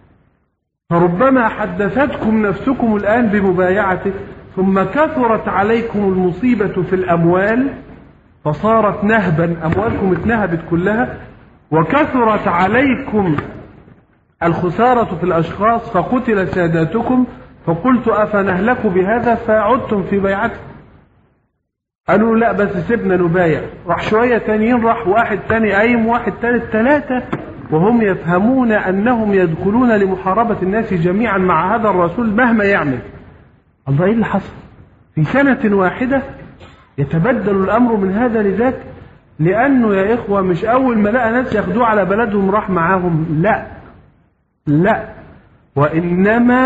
فربما حدثتكم نفسكم الآن بمبايعته، ثم كثرت عليكم المصيبة في الأموال فصارت نهبا، أموالكم اتنهبت كلها، وكثرت عليكم الخسارة في الأشخاص فقتل ساداتكم، فقلت أفنهلك بهذا فعدتم في بيعتكم. قالوا لا بس سيبنا نبايع. راح شوية تانيين، راح واحد تاني قايم، واحد تالت، ثلاثة، وهم يفهمون أنهم يدخلون لمحاربة الناس جميعا مع هذا الرسول مهما يعمل. الله، ايه اللي حصل؟ في سنة واحدة يتبدل الأمر من هذا لذاك، لأنه يا إخوة مش أول ما لقى ناس ياخدوه على بلدهم راح معاهم، لا لا، وإنما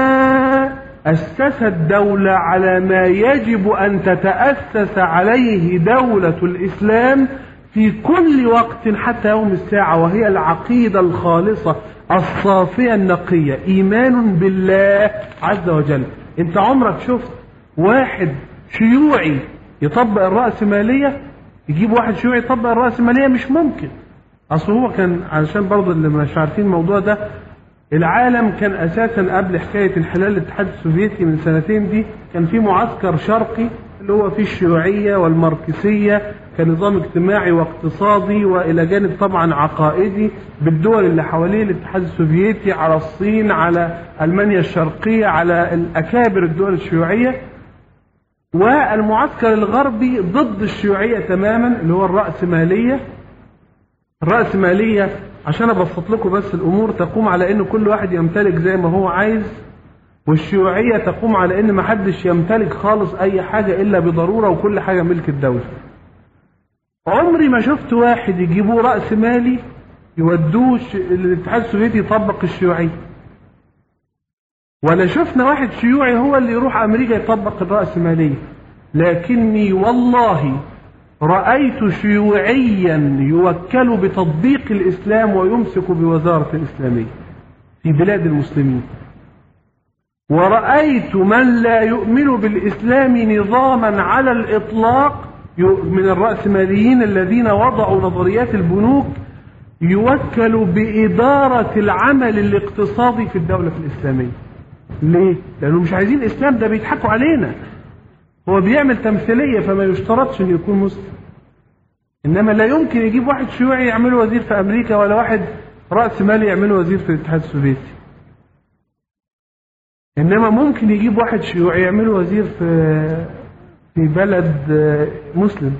أسس الدولة على ما يجب أن تتأسس عليه دولة الإسلام في كل وقت حتى يوم الساعة، وهي العقيدة الخالصة الصافية النقية، إيمان بالله عز وجل. انت عمرك شفت واحد شيوعي يطبق الرأسمالية؟ يجيب واحد شيوعي يطبق الرأسمالية؟ مش ممكن. اصل هو كان، علشان برضه اللي مش عارفين الموضوع ده، العالم كان اساسا قبل حكاية انحلال الاتحاد السوفيتي من سنتين دي كان في معسكر شرقي اللي هو فيه الشيوعية والماركسية كنظام اجتماعي واقتصادي، والى جانب طبعا عقائدي بالدول اللي حواليه الاتحاد السوفيتي، على الصين، على المانيا الشرقية، على الاكابر الدول الشيوعية. والمعسكر الغربي ضد الشيوعية تماما اللي هو الرأسمالية. الرأسمالية عشان ابسط لكم بس الامور تقوم على ان كل واحد يمتلك زي ما هو عايز، والشيوعية تقوم على ان ما حدش يمتلك خالص اي حاجة الا بضرورة، وكل حاجة ملك الدولة. عمري ما شفت واحد يجيبوه رأس مالي يودوه الاتحاد السوفيتي يطبق الشيوعية، ولا شفنا واحد شيوعي هو اللي يروح امريكا يطبق الرأسمالية. لكني والله رأيت شيوعيا يوكل بتطبيق الإسلام ويمسك بوزارة الإسلامية في بلاد المسلمين، ورأيت من لا يؤمن بالإسلام نظاما على الإطلاق من الرأسماليين الذين وضعوا نظريات البنوك يوكل بإدارة العمل الاقتصادي في الدولة الإسلامية. ليه؟ لأنه مش عايزين الإسلام، ده بيضحكوا علينا، هو بيعمل تمثيلية فما يشترطش أن يكون مسلم. إنما لا يمكن يجيب واحد شيوعي يعمله وزير في أمريكا، ولا واحد رأس مالي يعمله وزير في الاتحاد السوفيتي. إنما ممكن يجيب واحد شيوعي يعمله وزير في في بلد مسلم،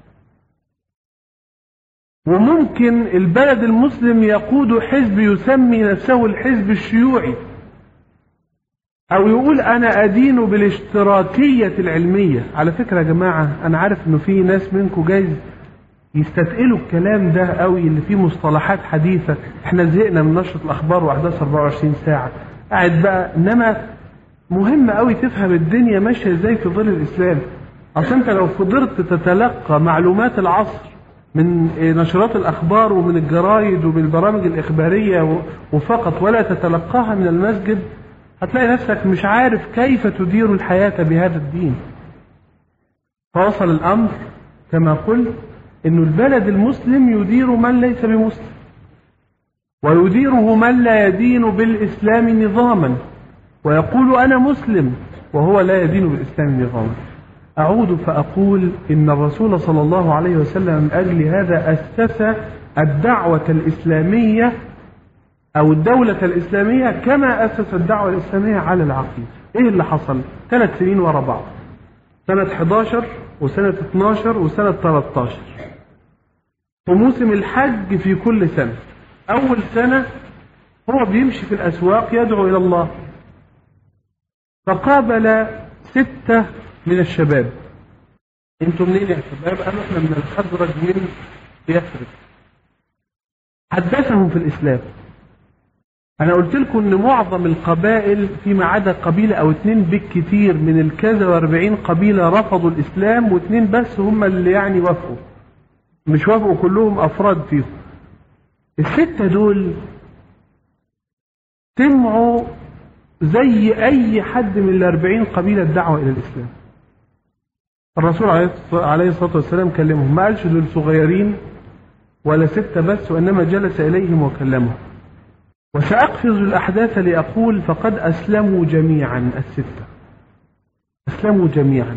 وممكن البلد المسلم يقود حزب يسمي نفسه الحزب الشيوعي، أو يقول أنا أدين بالاشتراكية العلمية. على فكرة يا جماعة، أنا عارف إنه في ناس منكم جايز يستثقلوا الكلام ده قوي اللي فيه مصطلحات حديثة، إحنا زهقنا من نشرة الأخبار وأحداث أربعة وعشرين ساعة قاعد بقى. إنما مهم قوي تفهم الدنيا ماشية إزاي في ظل الإسلام. أصل أنت لو فضلت تتلقى معلومات العصر من نشرات الأخبار ومن الجرايد ومن البرامج الإخبارية وفقط، ولا تتلقاها من المسجد، هتلاقي نفسك مش عارف كيف تدير الحياة بهذا الدين. فوصل الأمر كما قلت إن البلد المسلم يدير من ليس بمسلم، ويديره من لا يدين بالإسلام نظاما، ويقول أنا مسلم وهو لا يدين بالإسلام نظاما. أعود فأقول إن الرسول صلى الله عليه وسلم من أجل هذا أسس الدعوة الإسلامية أو الدولة الإسلامية كما أسس الدعوة الإسلامية على العقيدة. إيه اللي حصل؟ ثلاث سنين ورا بعض، سنة حداشر وسنة اتناشر وسنة تلتاشر، وموسم الحج في كل سنة. أول سنة هو بيمشي في الأسواق يدعو إلى الله، فقابل ستة من الشباب. انتم منين يا شباب؟ قالوا احنا من الخزرج من يثرب. حدثهم في الإسلام. أنا قلت لكم إن معظم القبائل فيما عدا قبيلة أو اتنين بالكثير من الكذا واربعين قبيلة رفضوا الإسلام، واتنين بس هم اللي يعني وافقوا، مش وافقوا كلهم أفراد فيهم. الستة دول سمعوا زي أي حد من الأربعين قبيلة الدعوة إلى الإسلام. الرسول عليه الصلاة والسلام كلمهم، ما قالش دول صغيرين ولا ستة بس، وإنما جلس إليهم وكلمهم. وسأقفز الأحداث لأقول فقد أسلموا جميعا، الستة أسلموا جميعا.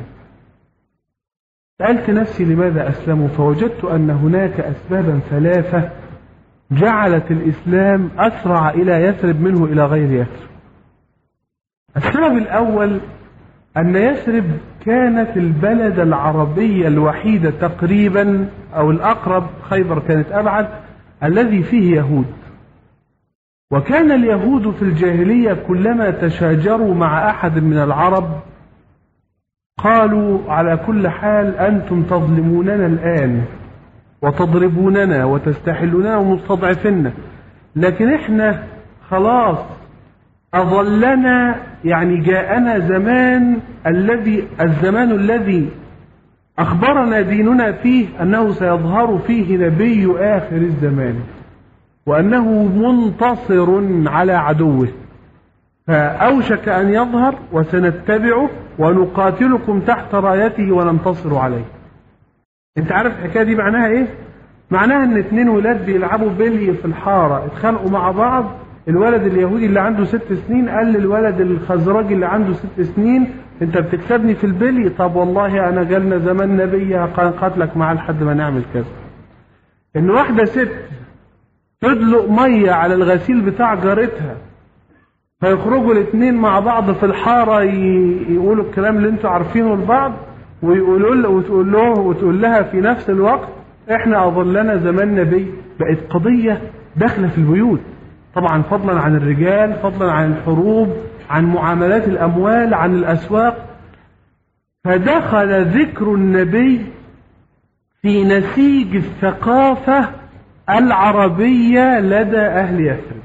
سألت نفسي لماذا أسلموا، فوجدت أن هناك أسبابا ثلاثة جعلت الإسلام أسرع إلى يثرب منه إلى غير يثرب. السبب الأول أن يثرب كانت البلد العربية الوحيدة تقريبا أو الأقرب، خيبر كانت أبعد، الذي فيه يهود. وكان اليهود في الجاهلية كلما تشاجروا مع أحد من العرب قالوا على كل حال أنتم تظلموننا الآن وتضربوننا وتستحلوننا ومستضعفنا، لكن إحنا خلاص أظلنا، يعني جاءنا زمان الذي الزمان الذي أخبرنا ديننا فيه أنه سيظهر فيه نبي آخر الزمان وأنه منتصر على عدوه، فأوشك أن يظهر وسنتبعه ونقاتلكم تحت رايته وننتصر عليه. انت عارف الحكاية دي معناها ايه؟ معناها ان اتنين ولاد بيلعبوا بلي في الحارة اتخانقوا مع بعض، الولد اليهودي اللي عنده ست سنين قال للولد الخزرجي اللي عنده ست سنين انت بتكسبني في البلي، طب والله انا جالنا زمان نبي قاتلك معاه لحد ما نعمل كذا. ان واحدة ست تدلق مية على الغسيل بتاع جارتها فيخرجوا الاثنين مع بعض في الحارة يقولوا الكلام اللي انتوا عارفينه لبعض، ويقولوا له وتقول له وتقول لها في نفس الوقت احنا اظلنا زمان نبي. بقت قضية داخلة في البيوت، طبعا فضلا عن الرجال، فضلا عن الحروب، عن معاملات الاموال، عن الاسواق. فدخل ذكر النبي في نسيج الثقافة العربية لدى أهل يثرب.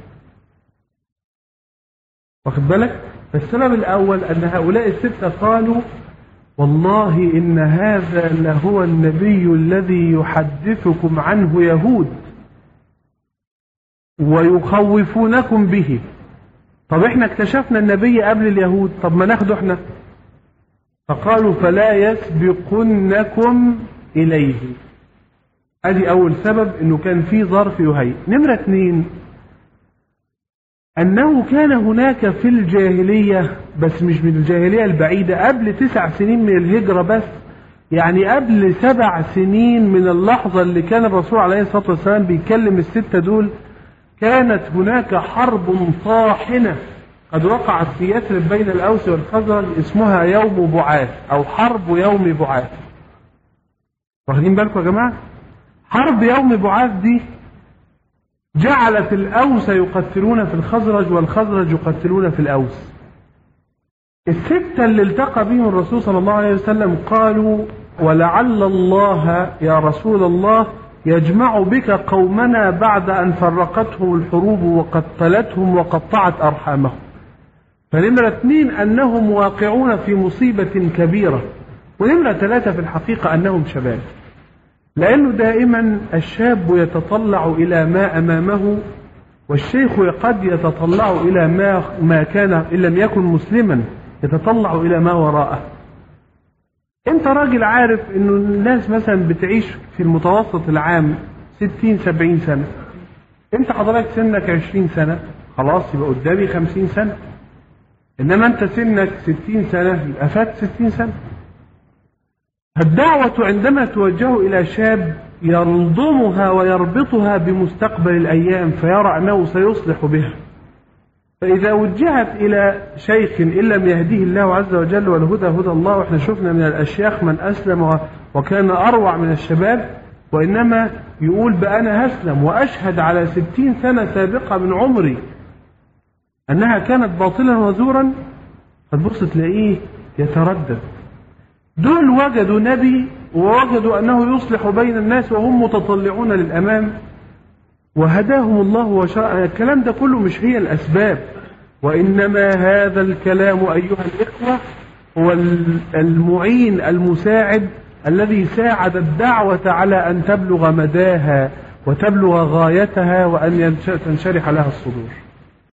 واخد بالك؟ فالسبب الأول أن هؤلاء الستة قالوا والله إن هذا لهو النبي الذي يحدثكم عنه يهود ويخوفونكم به. طب احنا اكتشفنا النبي قبل اليهود، طب ما ناخده احنا. فقالوا فلا يسبقنكم إليه. ادي اول سبب، انه كان في ظرف يهيئ. نمرة اثنين، انه كان هناك في الجاهلية، بس مش من الجاهلية البعيدة، قبل تسع سنين من الهجرة بس، يعني قبل سبع سنين من اللحظة اللي كان الرسول عليه الصلاة والسلام بيكلم الستة دول، كانت هناك حرب طاحنة قد وقعت في يثرب بين الأوس والخزرج اسمها يوم بعاث أو حرب يوم بعاث. واخدين بالكم يا جماعة؟ حرب يوم بعاث دي جعلت الأوس يقتلون في الخزرج والخزرج يقتلون في الأوس. الستة اللي التقى بهم الرسول صلى الله عليه وسلم قالوا ولعل الله يا رسول الله يجمع بك قومنا بعد أن فرقتهم الحروب وقتلتهم وقطعت أرحامهم. فنمرة اثنين أنهم واقعون في مصيبة كبيرة، ونمرة ثلاثة في الحقيقة أنهم شباب، لأنه دائما الشاب يتطلع إلى ما أمامه، والشيخ قد يتطلع إلى ما, ما كان إن لم يكن مسلما يتطلع إلى ما وراءه. انت راجل عارف انه الناس مثلا بتعيش في المتوسط العام ستين سبعين سنة، انت حضرتك سنك عشرين سنة، خلاص يبقى قدامي خمسين سنة. انما انت سنك ستين سنة يبقى فات ستين سنة. الدعوة عندما توجه إلى شاب يلضمها ويربطها بمستقبل الأيام فيرى أنه سيصلح بها، فإذا وجهت إلى شيخ إن لم يهديه الله عز وجل والهدى هدى الله، وإحنا شفنا من الأشياخ من أسلم وكان أروع من الشباب، وإنما يقول بأنا هسلم وأشهد على ستين سنة سابقة من عمري أنها كانت باطلا وزورا، فتبص تلاقيه يتردد. دول وجدوا نبي ووجدوا أنه يصلح بين الناس وهم متطلعون للأمام وهداهم الله وشرع. الكلام ده كله مش هي الأسباب، وإنما هذا الكلام أيها الإخوة هو المعين المساعد الذي ساعد الدعوة على أن تبلغ مداها وتبلغ غايتها وأن تنشرح لها الصدور.